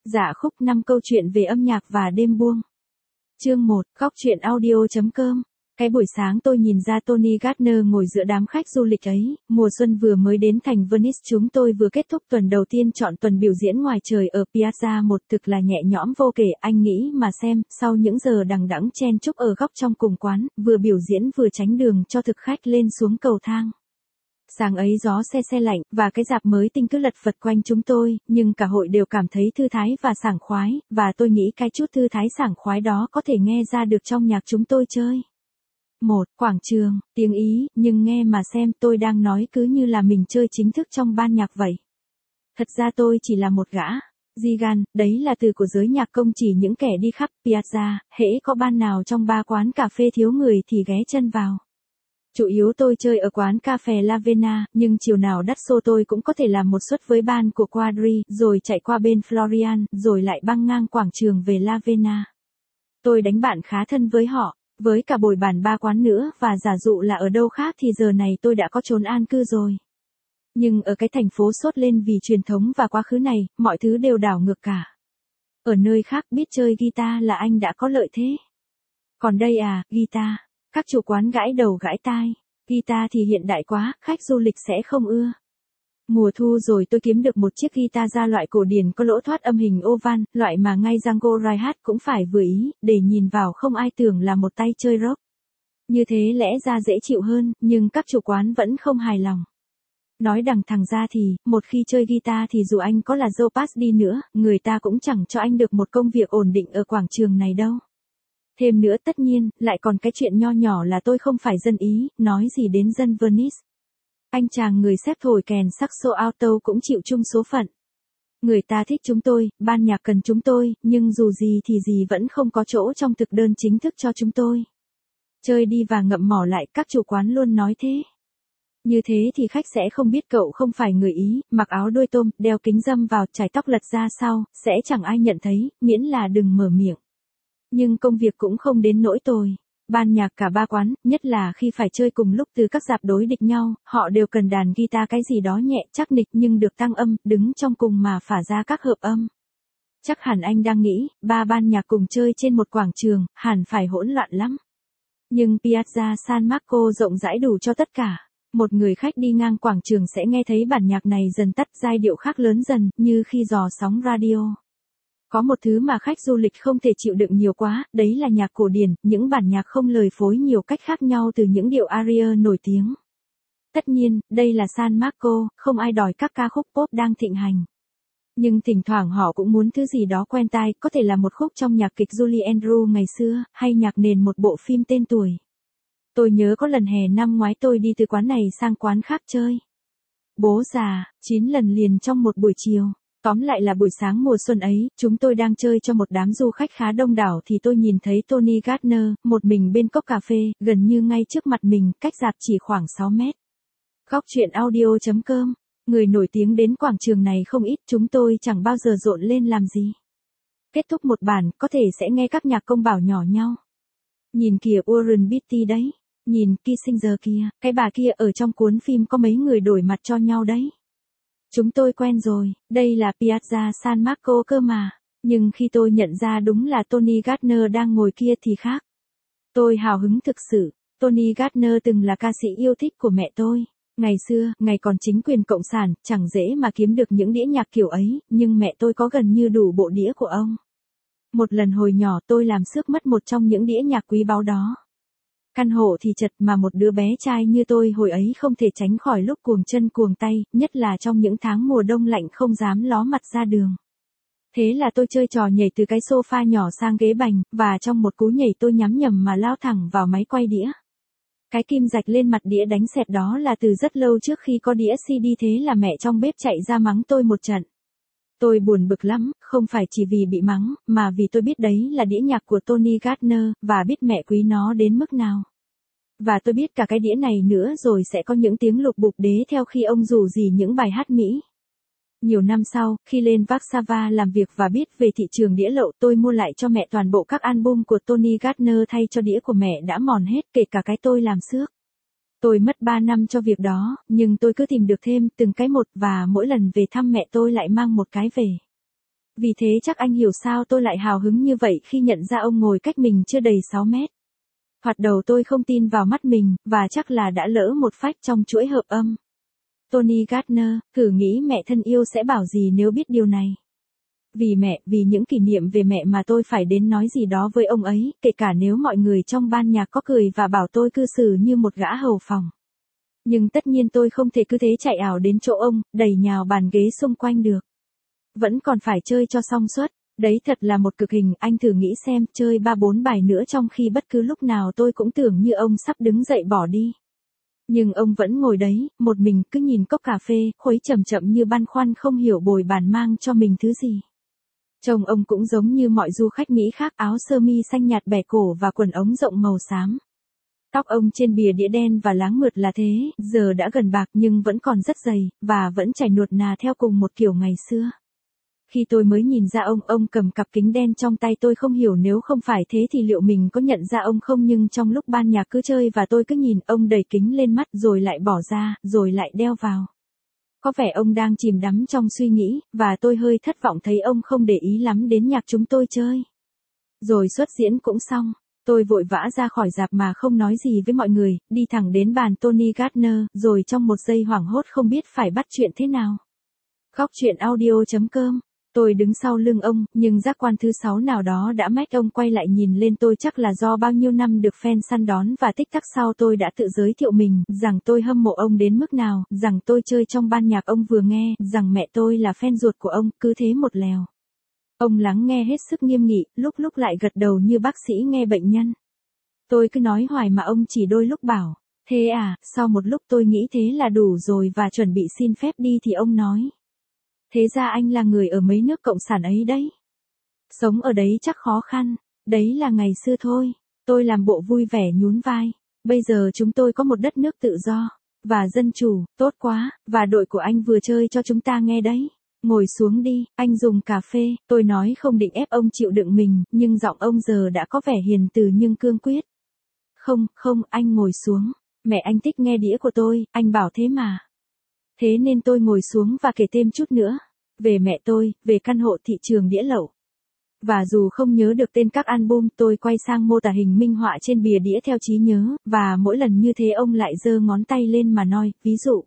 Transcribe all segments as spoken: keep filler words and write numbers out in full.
Dạ khúc năm câu chuyện về âm nhạc và đêm buông. Chương một, góc truyện audio.com. Cái buổi sáng tôi nhìn ra Tony Gardner ngồi giữa đám khách du lịch ấy, mùa xuân vừa mới đến thành Venice, chúng tôi vừa kết thúc tuần đầu tiên chọn tuần biểu diễn ngoài trời ở Piazza một, thực là nhẹ nhõm vô kể. Anh nghĩ mà xem, sau những giờ đằng đẵng chen chúc ở góc trong cùng quán, vừa biểu diễn vừa tránh đường cho thực khách lên xuống cầu thang. Sáng ấy gió se se lạnh, và cái dạp mới tinh cứ lật phật quanh chúng tôi, nhưng cả hội đều cảm thấy thư thái và sảng khoái, và tôi nghĩ cái chút thư thái sảng khoái đó có thể nghe ra được trong nhạc chúng tôi chơi. Một, quảng trường, tiếng Ý, nhưng nghe mà xem, tôi đang nói cứ như là mình chơi chính thức trong ban nhạc vậy. Thật ra tôi chỉ là một gã Gigan, đấy là từ của giới nhạc công chỉ những kẻ đi khắp Piazza, hễ có ban nào trong ba quán cà phê thiếu người thì ghé chân vào. Chủ yếu tôi chơi ở quán cà phê La Vena, nhưng chiều nào đắt xô tôi cũng có thể làm một suất với ban của Quadri, rồi chạy qua bên Florian, rồi lại băng ngang quảng trường về La Vena. Tôi đánh bạn khá thân với họ, với cả bồi bàn ba quán nữa, và giả dụ là ở đâu khác thì giờ này tôi đã có chốn an cư rồi. Nhưng ở cái thành phố sốt lên vì truyền thống và quá khứ này, mọi thứ đều đảo ngược cả. Ở nơi khác biết chơi guitar là anh đã có lợi thế. Còn đây à, guitar. Các chủ quán gãi đầu gãi tai, guitar thì hiện đại quá, khách du lịch sẽ không ưa. Mùa thu rồi tôi kiếm được một chiếc guitar ra loại cổ điển có lỗ thoát âm hình oval, loại mà ngay Django Reinhardt cũng phải vừa ý, để nhìn vào không ai tưởng là một tay chơi rock. Như thế lẽ ra dễ chịu hơn, nhưng các chủ quán vẫn không hài lòng. Nói đằng thẳng ra thì, một khi chơi guitar thì dù anh có là Joe Pass đi nữa, người ta cũng chẳng cho anh được một công việc ổn định ở quảng trường này đâu. Thêm nữa tất nhiên, lại còn cái chuyện nho nhỏ là tôi không phải dân Ý, nói gì đến dân Venice. Anh chàng người xếp thổi kèn saxo alto cũng chịu chung số phận. Người ta thích chúng tôi, ban nhạc cần chúng tôi, nhưng dù gì thì gì vẫn không có chỗ trong thực đơn chính thức cho chúng tôi. Chơi đi và ngậm mỏ lại, các chủ quán luôn nói thế. Như thế thì khách sẽ không biết cậu không phải người Ý, mặc áo đuôi tôm, đeo kính râm vào, chải tóc lật ra sau, sẽ chẳng ai nhận thấy, miễn là đừng mở miệng. Nhưng công việc cũng không đến nỗi tồi. Ban nhạc cả ba quán, nhất là khi phải chơi cùng lúc từ các dạp đối địch nhau, họ đều cần đàn guitar cái gì đó nhẹ chắc nịch nhưng được tăng âm, đứng trong cùng mà phả ra các hợp âm. Chắc hẳn anh đang nghĩ, ba ban nhạc cùng chơi trên một quảng trường, hẳn phải hỗn loạn lắm. Nhưng Piazza San Marco rộng rãi đủ cho tất cả. Một người khách đi ngang quảng trường sẽ nghe thấy bản nhạc này dần tắt, giai điệu khác lớn dần, như khi dò sóng radio. Có một thứ mà khách du lịch không thể chịu đựng nhiều quá, đấy là nhạc cổ điển, những bản nhạc không lời phối nhiều cách khác nhau từ những điệu aria nổi tiếng. Tất nhiên, đây là San Marco, không ai đòi các ca khúc pop đang thịnh hành. Nhưng thỉnh thoảng họ cũng muốn thứ gì đó quen tai, có thể là một khúc trong nhạc kịch Julie Andrews ngày xưa, hay nhạc nền một bộ phim tên tuổi. Tôi nhớ có lần hè năm ngoái tôi đi từ quán này sang quán khác chơi. Bố già, chín lần liền trong một buổi chiều. Tóm lại là buổi sáng mùa xuân ấy, chúng tôi đang chơi cho một đám du khách khá đông đảo thì tôi nhìn thấy Tony Gardner, một mình bên cốc cà phê, gần như ngay trước mặt mình, cách dạp chỉ khoảng sáu mét. Góc truyện audio.com, người nổi tiếng đến quảng trường này không ít, chúng tôi chẳng bao giờ rộn lên làm gì. Kết thúc một bản, có thể sẽ nghe các nhạc công bảo nhỏ nhau. Nhìn kìa Warren Beatty đấy, nhìn Kissinger kia, cái bà kia ở trong cuốn phim có mấy người đổi mặt cho nhau đấy. Chúng tôi quen rồi, đây là Piazza San Marco cơ mà. Nhưng khi tôi nhận ra đúng là Tony Gardner đang ngồi kia thì khác. Tôi hào hứng thực sự. Tony Gardner từng là ca sĩ yêu thích của mẹ tôi. Ngày xưa, ngày còn chính quyền cộng sản, chẳng dễ mà kiếm được những đĩa nhạc kiểu ấy, nhưng mẹ tôi có gần như đủ bộ đĩa của ông. Một lần hồi nhỏ tôi làm xước mất một trong những đĩa nhạc quý báu đó. Căn hộ thì chật mà một đứa bé trai như tôi hồi ấy không thể tránh khỏi lúc cuồng chân cuồng tay, nhất là trong những tháng mùa đông lạnh không dám ló mặt ra đường. Thế là tôi chơi trò nhảy từ cái sofa nhỏ sang ghế bành, và trong một cú nhảy tôi nhắm nhầm mà lao thẳng vào máy quay đĩa. Cái kim rạch lên mặt đĩa đánh xẹt đó là từ rất lâu trước khi có đĩa xê đê, thế là mẹ trong bếp chạy ra mắng tôi một trận. Tôi buồn bực lắm, không phải chỉ vì bị mắng, mà vì tôi biết đấy là đĩa nhạc của Tony Gardner, và biết mẹ quý nó đến mức nào. Và tôi biết cả cái đĩa này nữa rồi sẽ có những tiếng lục bục đế theo khi ông rủ rỉ những bài hát Mỹ. Nhiều năm sau, khi lên Warsaw làm việc và biết về thị trường đĩa lậu, tôi mua lại cho mẹ toàn bộ các album của Tony Gardner thay cho đĩa của mẹ đã mòn hết, kể cả cái tôi làm xước. Tôi mất ba năm cho việc đó, nhưng tôi cứ tìm được thêm từng cái một, và mỗi lần về thăm mẹ tôi lại mang một cái về. Vì thế chắc anh hiểu sao tôi lại hào hứng như vậy khi nhận ra ông ngồi cách mình chưa đầy sáu mét. Thoạt đầu tôi không tin vào mắt mình, và chắc là đã lỡ một phách trong chuỗi hợp âm. Tony Gardner, thử nghĩ mẹ thân yêu sẽ bảo gì nếu biết điều này. Vì mẹ, vì những kỷ niệm về mẹ mà tôi phải đến nói gì đó với ông ấy, kể cả nếu mọi người trong ban nhạc có cười và bảo tôi cư xử như một gã hầu phòng. Nhưng tất nhiên tôi không thể cứ thế chạy ảo đến chỗ ông, đẩy nhào bàn ghế xung quanh được. Vẫn còn phải chơi cho xong suốt. Đấy thật là một cực hình, anh thử nghĩ xem, chơi ba bốn bài nữa trong khi bất cứ lúc nào tôi cũng tưởng như ông sắp đứng dậy bỏ đi. Nhưng ông vẫn ngồi đấy, một mình cứ nhìn cốc cà phê, khuấy chậm chậm như băn khoăn không hiểu bồi bàn mang cho mình thứ gì. Trông ông cũng giống như mọi du khách Mỹ khác, áo sơ mi xanh nhạt bẻ cổ và quần ống rộng màu xám. Tóc ông trên bìa đĩa đen và láng mượt là thế, giờ đã gần bạc nhưng vẫn còn rất dày, và vẫn chảy nuột nà theo cùng một kiểu ngày xưa. Khi tôi mới nhìn ra ông, ông cầm cặp kính đen trong tay, tôi không hiểu nếu không phải thế thì liệu mình có nhận ra ông không, nhưng trong lúc ban nhạc cứ chơi và tôi cứ nhìn, ông đẩy kính lên mắt rồi lại bỏ ra, rồi lại đeo vào. Có vẻ ông đang chìm đắm trong suy nghĩ, và tôi hơi thất vọng thấy ông không để ý lắm đến nhạc chúng tôi chơi. Rồi xuất diễn cũng xong, tôi vội vã ra khỏi rạp mà không nói gì với mọi người, đi thẳng đến bàn Tony Gardner, rồi trong một giây hoảng hốt không biết phải bắt chuyện thế nào. Góc chuyện audio chấm com. Tôi đứng sau lưng ông, nhưng giác quan thứ sáu nào đó đã mách ông quay lại nhìn lên tôi, chắc là do bao nhiêu năm được fan săn đón, và tích tắc sau tôi đã tự giới thiệu mình, rằng tôi hâm mộ ông đến mức nào, rằng tôi chơi trong ban nhạc ông vừa nghe, rằng mẹ tôi là fan ruột của ông, cứ thế một lèo. Ông lắng nghe hết sức nghiêm nghị, lúc lúc lại gật đầu như bác sĩ nghe bệnh nhân. Tôi cứ nói hoài mà ông chỉ đôi lúc bảo, thế à, sau một lúc tôi nghĩ thế là đủ rồi và chuẩn bị xin phép đi thì ông nói. Thế ra anh là người ở mấy nước cộng sản ấy đấy. Sống ở đấy chắc khó khăn, đấy là ngày xưa thôi. Tôi làm bộ vui vẻ nhún vai. Bây giờ chúng tôi có một đất nước tự do, và dân chủ, tốt quá, và đội của anh vừa chơi cho chúng ta nghe đấy. Ngồi xuống đi, anh dùng cà phê, tôi nói không định ép ông chịu đựng mình, nhưng giọng ông giờ đã có vẻ hiền từ nhưng cương quyết. Không, không, anh ngồi xuống. Mẹ anh thích nghe đĩa của tôi, anh bảo thế mà. Thế nên tôi ngồi xuống và kể thêm chút nữa. Về mẹ tôi, về căn hộ thị trường đĩa lậu. Và dù không nhớ được tên các album, tôi quay sang mô tả hình minh họa trên bìa đĩa theo trí nhớ, và mỗi lần như thế ông lại giơ ngón tay lên mà nói, ví dụ.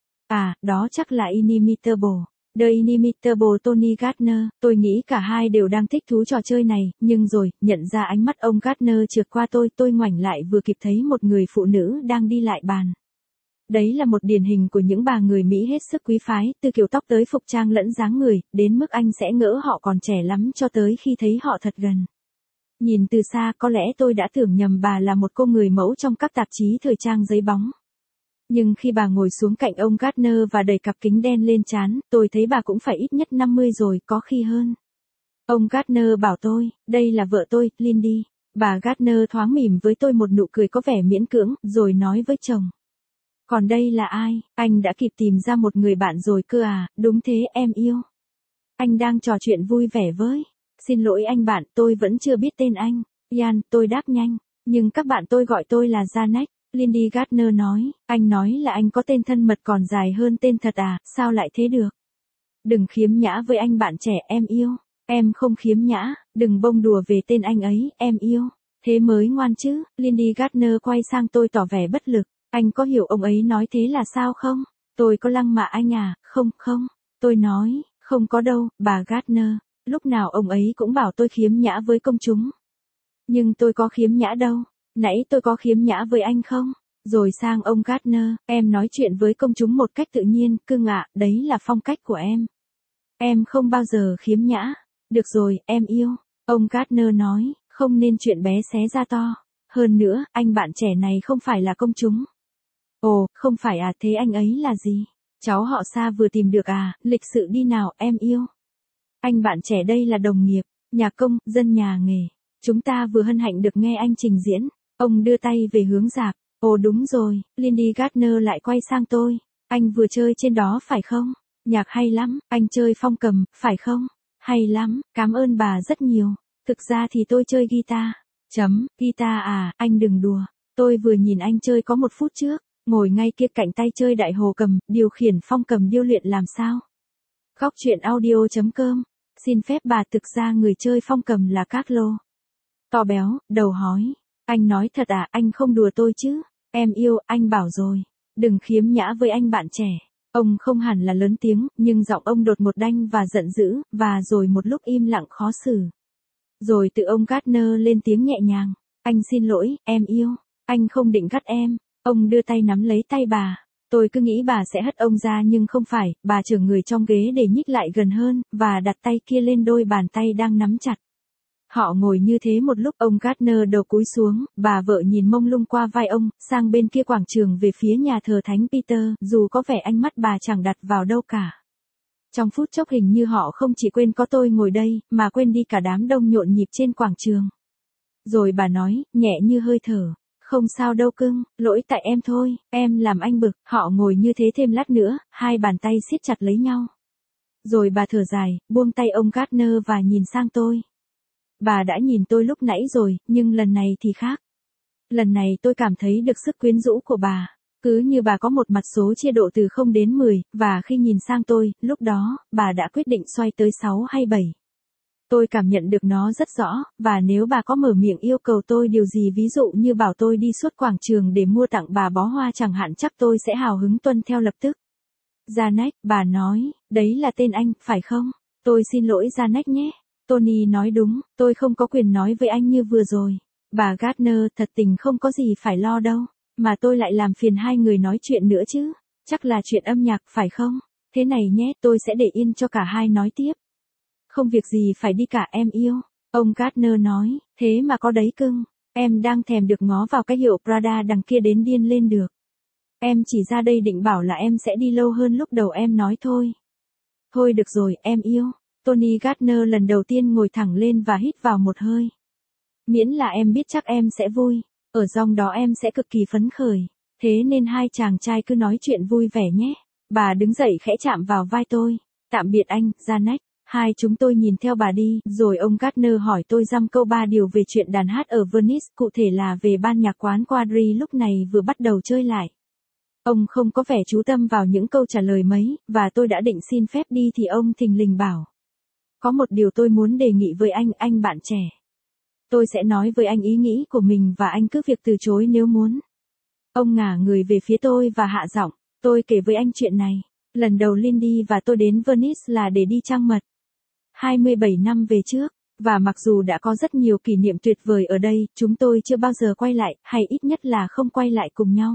À, đó chắc là Inimitable. The Inimitable Tony Gardner. Tôi nghĩ cả hai đều đang thích thú trò chơi này, nhưng rồi, nhận ra ánh mắt ông Gardner trượt qua tôi, tôi ngoảnh lại vừa kịp thấy một người phụ nữ đang đi lại bàn. Đấy là một điển hình của những bà người Mỹ hết sức quý phái, từ kiểu tóc tới phục trang lẫn dáng người, đến mức anh sẽ ngỡ họ còn trẻ lắm cho tới khi thấy họ thật gần. Nhìn từ xa có lẽ tôi đã tưởng nhầm bà là một cô người mẫu trong các tạp chí thời trang giấy bóng. Nhưng khi bà ngồi xuống cạnh ông Gardner và đẩy cặp kính đen lên trán, tôi thấy bà cũng phải ít nhất năm mươi rồi, có khi hơn. Ông Gardner bảo tôi, đây là vợ tôi, Lindy. Bà Gardner thoáng mỉm với tôi một nụ cười có vẻ miễn cưỡng, rồi nói với chồng. Còn đây là ai? Anh đã kịp tìm ra một người bạn rồi cơ à? Đúng thế em yêu. Anh đang trò chuyện vui vẻ với. Xin lỗi anh bạn, tôi vẫn chưa biết tên anh. Ian, tôi đáp nhanh. Nhưng các bạn tôi gọi tôi là Janet. Lindy Gardner nói, anh nói là anh có tên thân mật còn dài hơn tên thật à, sao lại thế được? Đừng khiếm nhã với anh bạn trẻ em yêu. Em không khiếm nhã, đừng bông đùa về tên anh ấy, em yêu. Thế mới ngoan chứ. Lindy Gardner quay sang tôi tỏ vẻ bất lực. Anh có hiểu ông ấy nói thế là sao không? Tôi có lăng mạ anh à? Không, không. Tôi nói, không có đâu, bà Gardner. Lúc nào ông ấy cũng bảo tôi khiếm nhã với công chúng. Nhưng tôi có khiếm nhã đâu. Nãy tôi có khiếm nhã với anh không? Rồi sang ông Gardner, em nói chuyện với công chúng một cách tự nhiên, cưng ạ, đấy là phong cách của em. Em không bao giờ khiếm nhã. Được rồi, em yêu. Ông Gardner nói, không nên chuyện bé xé ra to. Hơn nữa, anh bạn trẻ này không phải là công chúng. Ồ, không phải à, thế anh ấy là gì? Cháu họ Sa vừa tìm được à, lịch sự đi nào, em yêu. Anh bạn trẻ đây là đồng nghiệp, nhà công, dân nhà nghề. Chúng ta vừa hân hạnh được nghe anh trình diễn. Ông đưa tay về hướng rạp. Ồ đúng rồi, Lindy Gardner lại quay sang tôi. Anh vừa chơi trên đó phải không? Nhạc hay lắm, anh chơi phong cầm, phải không? Hay lắm, cảm ơn bà rất nhiều. Thực ra thì tôi chơi guitar. Chấm, guitar à, anh đừng đùa. Tôi vừa nhìn anh chơi có một phút trước. Ngồi ngay kia cạnh tay chơi đại hồ cầm, điều khiển phong cầm điêu luyện làm sao? Góc chuyện audio chấm com Xin phép bà, thực ra người chơi phong cầm là Carlo. To béo, đầu hói. Anh nói thật à, anh không đùa tôi chứ. Em yêu, anh bảo rồi. Đừng khiếm nhã với anh bạn trẻ. Ông không hẳn là lớn tiếng, nhưng giọng ông đột ngột đanh và giận dữ, và rồi một lúc im lặng khó xử. Rồi tự ông Gardner lên tiếng nhẹ nhàng. Anh xin lỗi, em yêu. Anh không định gắt em. Ông đưa tay nắm lấy tay bà. Tôi cứ nghĩ bà sẽ hất ông ra nhưng không phải, bà chở người trong ghế để nhích lại gần hơn, và đặt tay kia lên đôi bàn tay đang nắm chặt. Họ ngồi như thế một lúc, ông Gardner đầu cúi xuống, bà vợ nhìn mông lung qua vai ông, sang bên kia quảng trường về phía nhà thờ Thánh Peter, dù có vẻ ánh mắt bà chẳng đặt vào đâu cả. Trong phút chốc hình như họ không chỉ quên có tôi ngồi đây, mà quên đi cả đám đông nhộn nhịp trên quảng trường. Rồi bà nói, nhẹ như hơi thở. Không sao đâu cưng, lỗi tại em thôi, em làm anh bực. Họ ngồi như thế thêm lát nữa, hai bàn tay siết chặt lấy nhau. Rồi bà thở dài, buông tay ông Gardner và nhìn sang tôi. Bà đã nhìn tôi lúc nãy rồi, nhưng lần này thì khác. Lần này tôi cảm thấy được sức quyến rũ của bà. Cứ như bà có một mặt số chia độ từ không đến mười, và khi nhìn sang tôi, lúc đó, bà đã quyết định xoay tới sáu hay bảy. Tôi cảm nhận được nó rất rõ, và nếu bà có mở miệng yêu cầu tôi điều gì, ví dụ như bảo tôi đi suốt quảng trường để mua tặng bà bó hoa chẳng hạn, chắc tôi sẽ hào hứng tuân theo lập tức. Janet, bà nói, đấy là tên anh, phải không? Tôi xin lỗi Janet nhé. Tony nói đúng, tôi không có quyền nói với anh như vừa rồi. Bà Gardner, thật tình không có gì phải lo đâu, mà tôi lại làm phiền hai người nói chuyện nữa chứ. Chắc là chuyện âm nhạc, phải không? Thế này nhé, tôi sẽ để yên cho cả hai nói tiếp. Không việc gì phải đi cả em yêu. Ông Gardner nói, thế mà có đấy cưng. Em đang thèm được ngó vào cái hiệu Prada đằng kia đến điên lên được. Em chỉ ra đây định bảo là em sẽ đi lâu hơn lúc đầu em nói thôi. Thôi được rồi, em yêu. Tony Gardner lần đầu tiên ngồi thẳng lên và hít vào một hơi. Miễn là em biết chắc em sẽ vui. Ở dòng đó em sẽ cực kỳ phấn khởi. Thế nên hai chàng trai cứ nói chuyện vui vẻ nhé. Bà đứng dậy khẽ chạm vào vai tôi. Tạm biệt anh, Janet. Hai chúng tôi nhìn theo bà đi, rồi ông Gardner hỏi tôi dăm câu ba điều về chuyện đàn hát ở Venice, cụ thể là về ban nhạc quán Quadri lúc này vừa bắt đầu chơi lại. Ông không có vẻ chú tâm vào những câu trả lời mấy, và tôi đã định xin phép đi thì ông thình lình bảo. Có một điều tôi muốn đề nghị với anh, anh bạn trẻ. Tôi sẽ nói với anh ý nghĩ của mình và anh cứ việc từ chối nếu muốn. Ông ngả người về phía tôi và hạ giọng, tôi kể với anh chuyện này. Lần đầu Lindy và tôi đến Venice là để đi trăng mật. hai mươi bảy năm về trước, và mặc dù đã có rất nhiều kỷ niệm tuyệt vời ở đây, chúng tôi chưa bao giờ quay lại, hay ít nhất là không quay lại cùng nhau.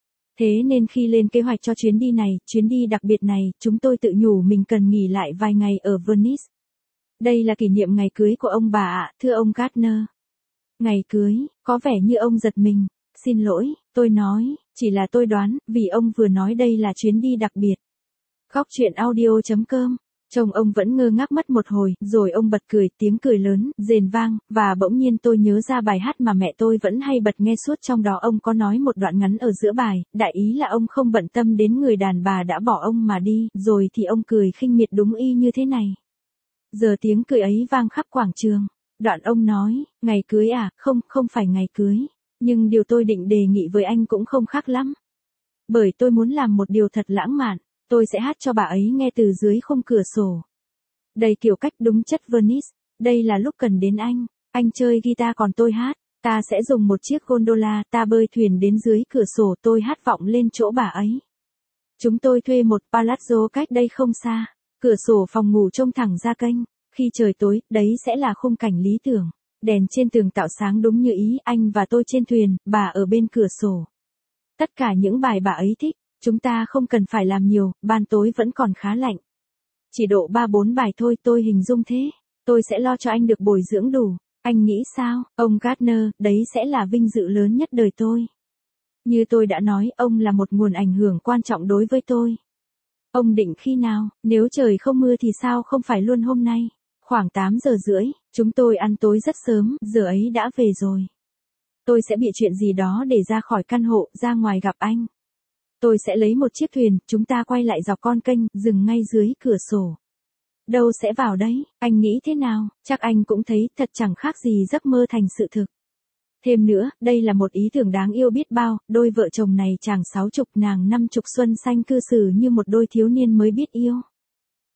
Thế nên khi lên kế hoạch cho chuyến đi này, chuyến đi đặc biệt này, chúng tôi tự nhủ mình cần nghỉ lại vài ngày ở Venice. Đây là kỷ niệm ngày cưới của ông bà ạ, thưa ông Gardner. Ngày cưới, có vẻ như ông giật mình. Xin lỗi, tôi nói, chỉ là tôi đoán, vì ông vừa nói đây là chuyến đi đặc biệt. Góc truyện audio chấm com. Chồng ông vẫn ngơ ngác mất một hồi, rồi ông bật cười, tiếng cười lớn, rền vang, và bỗng nhiên tôi nhớ ra bài hát mà mẹ tôi vẫn hay bật nghe suốt, trong đó ông có nói một đoạn ngắn ở giữa bài, đại ý là ông không bận tâm đến người đàn bà đã bỏ ông mà đi, rồi thì ông cười khinh miệt đúng y như thế này. Giờ tiếng cười ấy vang khắp quảng trường. Đoạn ông nói, ngày cưới à, không, không phải ngày cưới, nhưng điều tôi định đề nghị với anh cũng không khác lắm. Bởi tôi muốn làm một điều thật lãng mạn. Tôi sẽ hát cho bà ấy nghe từ dưới khung cửa sổ. Đầy kiểu cách đúng chất Venice. Đây là lúc cần đến anh. Anh chơi guitar còn tôi hát. Ta sẽ dùng một chiếc gondola, ta bơi thuyền đến dưới cửa sổ, tôi hát vọng lên chỗ bà ấy. Chúng tôi thuê một palazzo cách đây không xa. Cửa sổ phòng ngủ trông thẳng ra kênh. Khi trời tối, đấy sẽ là khung cảnh lý tưởng. Đèn trên tường tạo sáng đúng như ý, anh và tôi trên thuyền, bà ở bên cửa sổ. Tất cả những bài bà ấy thích. Chúng ta không cần phải làm nhiều, ban tối vẫn còn khá lạnh. Chỉ độ ba bốn bài thôi, tôi hình dung thế. Tôi sẽ lo cho anh được bồi dưỡng đủ. Anh nghĩ sao, ông Gardner, đấy sẽ là vinh dự lớn nhất đời tôi. Như tôi đã nói, ông là một nguồn ảnh hưởng quan trọng đối với tôi. Ông định khi nào, nếu trời không mưa thì sao không phải luôn hôm nay. Khoảng tám giờ rưỡi, chúng tôi ăn tối rất sớm, giờ ấy đã về rồi. Tôi sẽ bịa chuyện gì đó để ra khỏi căn hộ, ra ngoài gặp anh. Tôi sẽ lấy một chiếc thuyền, chúng ta quay lại dọc con kênh, dừng ngay dưới cửa sổ. Đâu sẽ vào đấy, anh nghĩ thế nào, chắc anh cũng thấy thật chẳng khác gì giấc mơ thành sự thực. Thêm nữa, đây là một ý tưởng đáng yêu biết bao, đôi vợ chồng này chàng sáu chục nàng năm chục xuân xanh cư xử như một đôi thiếu niên mới biết yêu.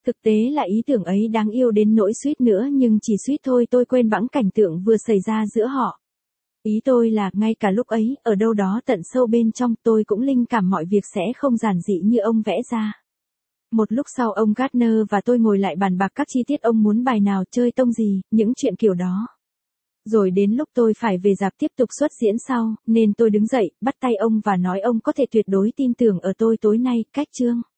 Thực tế là ý tưởng ấy đáng yêu đến nỗi suýt nữa nhưng chỉ suýt thôi tôi quên bẵng cảnh tượng vừa xảy ra giữa họ. Ý tôi là, ngay cả lúc ấy, ở đâu đó tận sâu bên trong tôi cũng linh cảm mọi việc sẽ không giản dị như ông vẽ ra. Một lúc sau ông Gardner và tôi ngồi lại bàn bạc các chi tiết ông muốn bài nào chơi tông gì, những chuyện kiểu đó. Rồi đến lúc tôi phải về rạp tiếp tục xuất diễn sau, nên tôi đứng dậy, bắt tay ông và nói ông có thể tuyệt đối tin tưởng ở tôi tối nay, cách chương.